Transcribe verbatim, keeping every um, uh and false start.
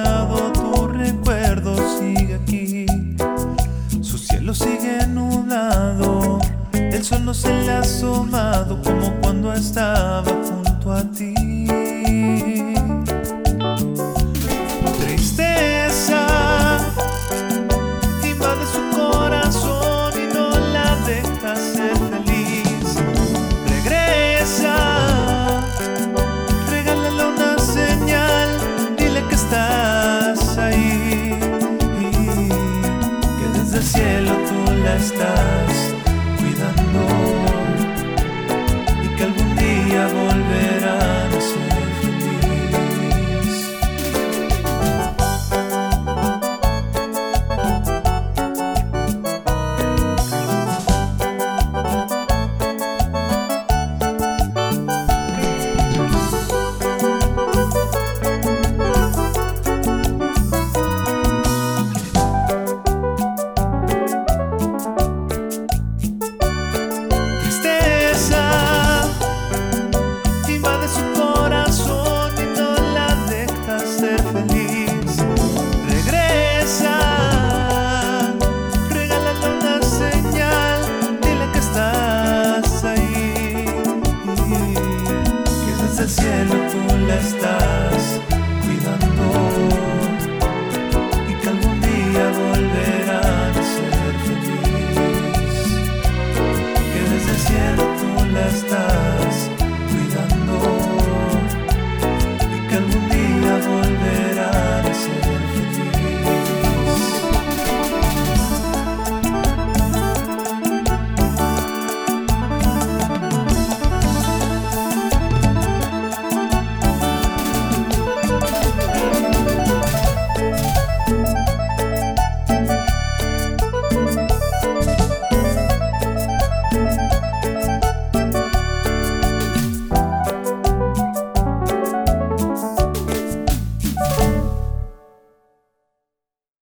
cambiado, tu recuerdo sigue aquí. Su cielo sigue nublado, el sol no se le ha asomado como cuando estaba junto a ti. Tristeza invade su corazón y no la deja ser feliz. Regresa, regálale una señal, dile que estás ahí y que desde el cielo tú la estás